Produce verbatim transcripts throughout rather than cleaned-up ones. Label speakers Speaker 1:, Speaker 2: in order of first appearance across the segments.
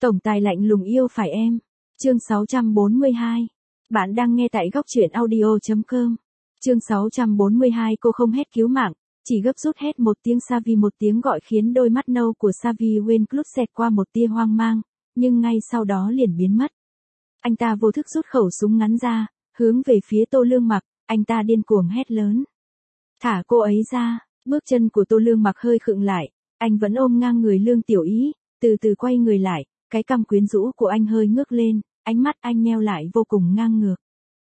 Speaker 1: Tổng tài lạnh lùng yêu phải em. Chương sáu trăm bốn mươi hai. Bạn đang nghe tại góc truyện audio chấm com. Chương sáu trăm bốn mươi hai cô không hét cứu mạng, chỉ gấp rút hét một tiếng Xavi, một tiếng gọi khiến đôi mắt nâu của Xavi Wentworth xẹt qua một tia hoang mang, nhưng ngay sau đó liền biến mất. Anh ta vô thức rút khẩu súng ngắn ra, hướng về phía Tô Lương Mặc, anh ta điên cuồng hét lớn. Thả cô ấy ra, bước chân của Tô Lương Mặc hơi khựng lại, anh vẫn ôm ngang người Lương Tiểu Ý, từ từ quay người lại, cái cằm quyến rũ của anh hơi ngước lên, ánh mắt anh nheo lại vô cùng ngang ngược.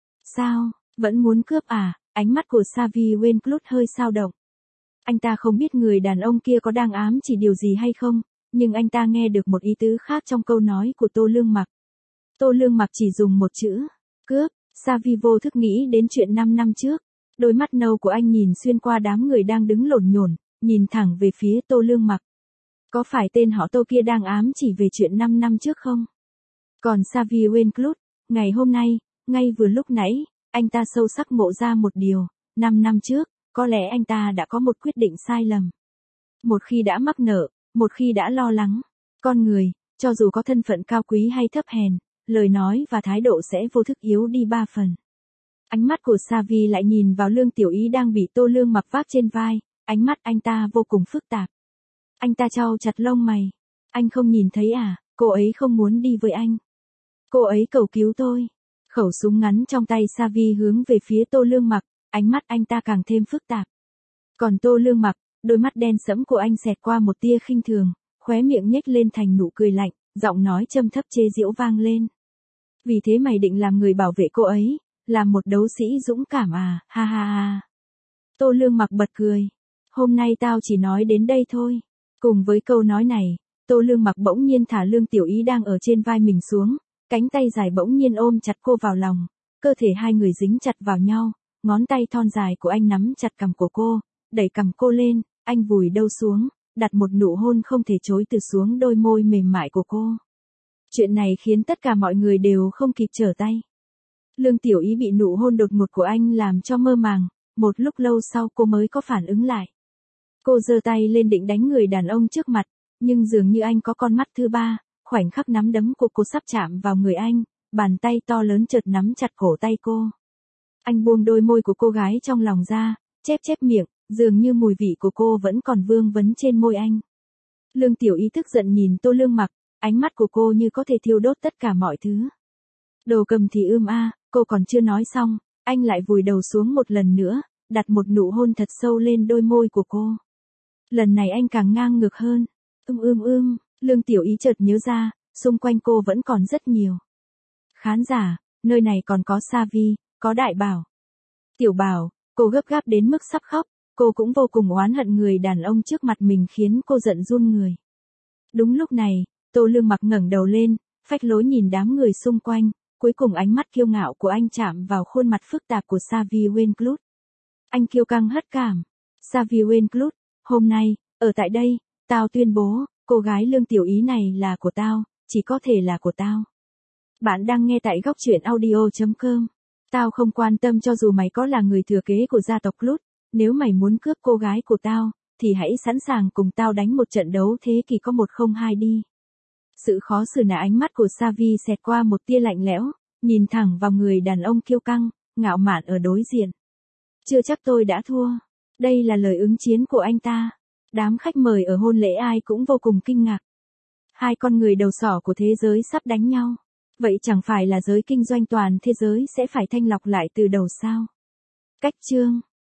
Speaker 1: Sao, vẫn muốn cướp à? Ánh mắt của Xavi Wentworth hơi dao động. Anh ta không biết người đàn ông kia có đang ám chỉ điều gì hay không, nhưng anh ta nghe được một ý tứ khác trong câu nói của Tô Lương Mặc. Tô Lương Mặc chỉ dùng một chữ, cướp, Xavi vô thức nghĩ đến chuyện năm năm trước. Đôi mắt nâu của anh nhìn xuyên qua đám người đang đứng lổn nhổn, nhìn thẳng về phía Tô Lương Mặc. Có phải tên họ Tô kia đang ám chỉ về chuyện năm năm trước không? Còn Xavi Wentworth, ngày hôm nay, ngay vừa lúc nãy, anh ta sâu sắc ngộ ra một điều, năm năm trước, có lẽ anh ta đã có một quyết định sai lầm. Một khi đã mắc nợ, một khi đã lo lắng, con người, cho dù có thân phận cao quý hay thấp hèn, lời nói và thái độ sẽ vô thức yếu đi ba phần. Ánh mắt của Xavi lại nhìn vào Lương Tiểu Ý đang bị Tô Lương Mặc vác trên vai, ánh mắt anh ta vô cùng phức tạp. Anh ta chau chặt lông mày. Anh không nhìn thấy à, cô ấy không muốn đi với anh. Cô ấy cầu cứu tôi. Khẩu súng ngắn trong tay Xavi hướng về phía Tô Lương Mặc, ánh mắt anh ta càng thêm phức tạp. Còn Tô Lương Mặc, đôi mắt đen sẫm của anh xẹt qua một tia khinh thường, khóe miệng nhếch lên thành nụ cười lạnh, giọng nói châm thấp chế giễu vang lên. Vì thế mày định làm người bảo vệ cô ấy, làm một đấu sĩ dũng cảm à, ha ha ha. Tô Lương Mặc bật cười. Hôm nay tao chỉ nói đến đây thôi. Cùng với câu nói này, Tô Lương Mặc bỗng nhiên thả Lương Tiểu Ý đang ở trên vai mình xuống, cánh tay dài bỗng nhiên ôm chặt cô vào lòng, cơ thể hai người dính chặt vào nhau, ngón tay thon dài của anh nắm chặt cằm của cô, đẩy cằm cô lên, anh vùi đâu xuống, đặt một nụ hôn không thể chối từ xuống đôi môi mềm mại của cô. Chuyện này khiến tất cả mọi người đều không kịp trở tay. Lương Tiểu Ý bị nụ hôn đột ngột của anh làm cho mơ màng, một lúc lâu sau cô mới có phản ứng lại. Cô giơ tay lên định đánh người đàn ông trước mặt, nhưng dường như anh có con mắt thứ ba, khoảnh khắc nắm đấm của cô sắp chạm vào người anh, bàn tay to lớn chợt nắm chặt cổ tay cô. Anh buông đôi môi của cô gái trong lòng ra, chép chép miệng, dường như mùi vị của cô vẫn còn vương vấn trên môi anh. Lương Tiểu Ý tức giận nhìn Tô Lương Mặc, ánh mắt của cô như có thể thiêu đốt tất cả mọi thứ. Đồ cầm thì ưm a, cô còn chưa nói xong, anh lại vùi đầu xuống một lần nữa, đặt một nụ hôn thật sâu lên đôi môi của cô. Lần này anh càng ngang ngược hơn. Ưm ưm ưm, Lương Tiểu Ý chợt nhớ ra, xung quanh cô vẫn còn rất nhiều khán giả, nơi này còn có Xavi, có Đại Bảo. Tiểu Bảo, cô gấp gáp đến mức sắp khóc, cô cũng vô cùng oán hận người đàn ông trước mặt mình khiến cô giận run người. Đúng lúc này, Tô Lương Mặc ngẩng đầu lên, phách lối nhìn đám người xung quanh, cuối cùng ánh mắt kiêu ngạo của anh chạm vào khuôn mặt phức tạp của Xavi Wentworth. Anh kiêu căng hất cảm. Xavi Wentworth, hôm nay, ở tại đây, tao tuyên bố, cô gái Lương Tiểu Ý này là của tao, chỉ có thể là của tao. Bạn đang nghe tại góc truyện audio chấm com. Tao không quan tâm cho dù mày có là người thừa kế của gia tộc Lút, nếu mày muốn cướp cô gái của tao, thì hãy sẵn sàng cùng tao đánh một trận đấu thế kỷ có một không hai đi. Sự khó xử nạ ánh mắt của Xavi xẹt qua một tia lạnh lẽo, nhìn thẳng vào người đàn ông kiêu căng, ngạo mạn ở đối diện. Chưa chắc tôi đã thua. Đây là lời ứng chiến của anh ta. Đám khách mời ở hôn lễ ai cũng vô cùng kinh ngạc. Hai con người đầu sỏ của thế giới sắp đánh nhau. Vậy chẳng phải là giới kinh doanh toàn thế giới sẽ phải thanh lọc lại từ đầu sao? Cách chương